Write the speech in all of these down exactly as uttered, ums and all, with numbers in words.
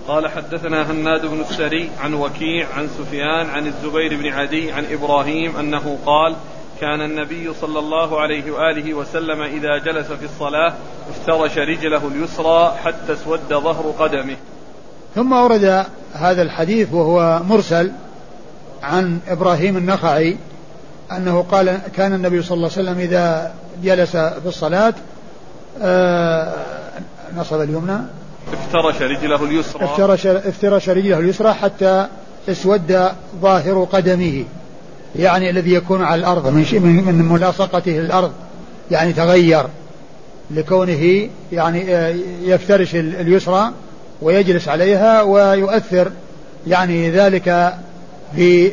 قال حدثنا هناد بن السري عن وكيع عن سفيان عن الزبير بن عدي عن إبراهيم أنه قال كان النبي صلى الله عليه وآله وسلم إذا جلس في الصلاة افترش رجله اليسرى حتى اسود ظهر قدمه. ثم ورد هذا الحديث وهو مرسل عن إبراهيم النخعي أنه قال كان النبي صلى الله عليه وسلم إذا جلس في الصلاة آه نصب اليمنى افترش رجله اليسرى افترش, افترش رجله اليسرى حتى اسود ظاهر قدمه، يعني الذي يكون على الأرض من, من ملاصقته للأرض، يعني تغير لكونه يعني يفترش اليسرى ويجلس عليها ويؤثر يعني ذلك في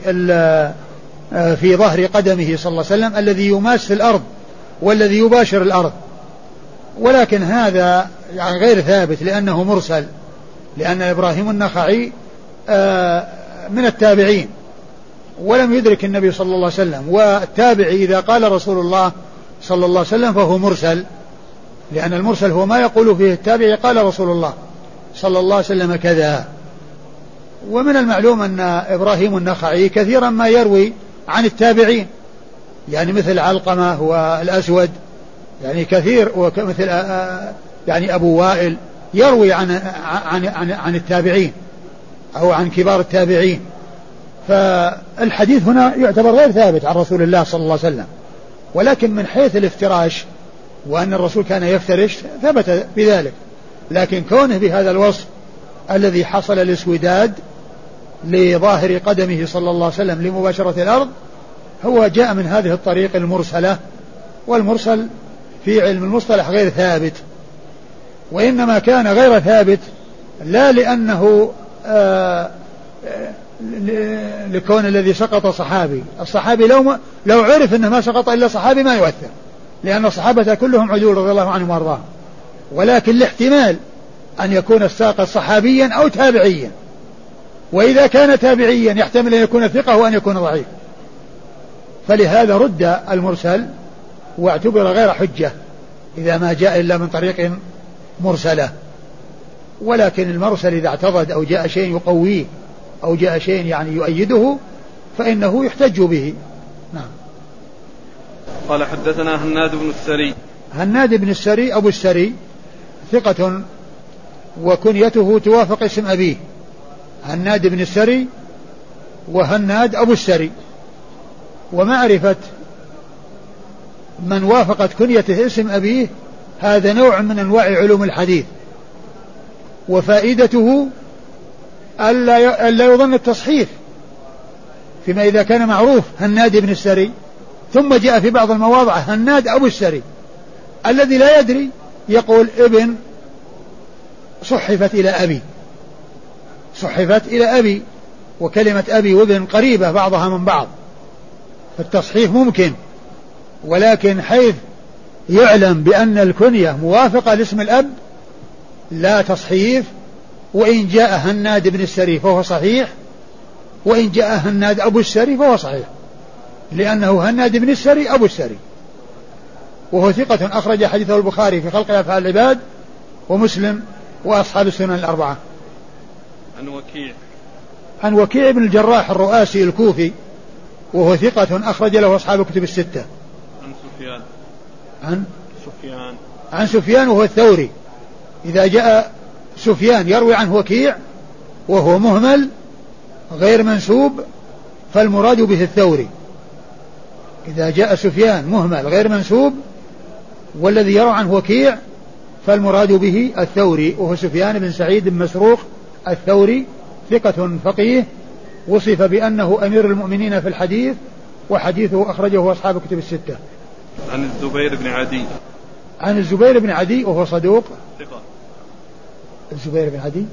في ظهر قدمه صلى الله عليه وسلم الذي يماس الأرض والذي يباشر الأرض. ولكن هذا يعني غير ثابت لأنه مرسل، لأن إبراهيم النخعي من التابعين ولم يدرك النبي صلى الله عليه وسلم، والتابعي إذا قال رسول الله صلى الله عليه وسلم فهو مرسل، لأن المرسل هو ما يقول فيه التابعي قال رسول الله صلى الله عليه وسلم كذا. ومن المعلوم أن إبراهيم النخعي كثيرا ما يروي عن التابعين، يعني مثل علقمة والأسود، يعني كثير، ومثل يعني أبو وائل يروي عن عن عن, عن التابعين أو عن كبار التابعين. فالحديث هنا يعتبر غير ثابت عن رسول الله صلى الله عليه وسلم، ولكن من حيث الافتراش وأن الرسول كان يفترش ثبت بذلك، لكن كونه بهذا الوصف الذي حصل الاسوداد لظاهر قدمه صلى الله عليه وسلم لمباشرة الأرض هو جاء من هذه الطريق المرسلة، والمرسل في علم المصطلح غير ثابت، وإنما كان غير ثابت لا لأنه آآ آآ لكون الذي سقط صحابي. الصحابي لو, لو عرف أنه ما سقط إلا صحابي ما يؤثر، لأن الصحابة كلهم عدول رضي الله عنهم وارضاهم، ولكن الاحتمال أن يكون الساقط صحابيا أو تابعيا، وإذا كان تابعيا يحتمل أن يكون ثقة وأن يكون ضعيف، فلهذا رد المرسل واعتبر غير حجة إذا ما جاء إلا من طريق مرسلة. ولكن المرسل إذا اعتضد أو جاء شيء يقويه أو جاء شيء يعني يؤيده فإنه يحتج به. نعم. قال حدثنا هناد بن السري. هناد بن السري أبو السري ثقة وكنيته توافق اسم أبيه، هناد بن السري وهناد أبو السري. ومعرفة من وافقت كنيته اسم أبيه هذا نوع من أنواع علوم الحديث، وفائدته ألا ألا يظن التصحيف فيما إذا كان معروف هناد بن السري ثم جاء في بعض المواضع هناد أبو السري، الذي لا يدري يقول ابن صحفت إلى أبي، صحفت إلى أبي، وكلمة أبي وابن قريبة بعضها من بعض، فالتصحيف ممكن، ولكن حيث يعلم بأن الكنية موافقة لاسم الأب لا تصحيف. وإن جاء هناد بن السري فهو صحيح، وإن جاء هناد أبو السري فهو صحيح، لأنه هناد بن السري أبو السري، وهو ثقة أخرج حديثه البخاري في خلق أفعال العباد ومسلم وأصحاب السنن الأربعة. عن وكيع. عن وكيع بن الجراح الرؤاسي الكوفي وهو ثقة أخرج له أصحاب الكتب الستة. عن سفيان. عن سفيان. عن سفيان وهو الثوري. إذا جاء سفيان يروي عنه وكيع وهو مهمل غير منسوب فالمراد به الثوري. إذا جاء سفيان مهمل غير منسوب والذي يروي عنه وكيع فالمراد به الثوري، وهو سفيان بن سعيد بن مسروق الثوري ثقة فقيه، وصف بأنه أمير المؤمنين في الحديث، وحديثه أخرجه أصحاب الكتب الستة. عن الزبير بن عدي. عن الزبير بن عدي وهو صدوق ثقة. الزبير بن عدي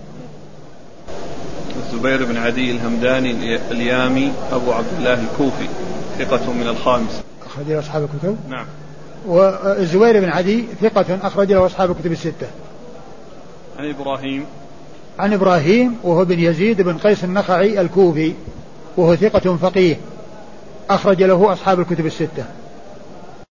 الزبير بن عدي الهمداني اليامي أبو عبد الله الكوفي ثقة من الخامس أخرج له أصحاب الكتب. نعم. والزبير بن عدي ثقة أخرج له أصحاب الكتب الستة. عن إبراهيم. عن إبراهيم وهو بن يزيد بن قيس النخعي الكوفي وهو ثقة فقيه أخرج له أصحاب الكتب الستة.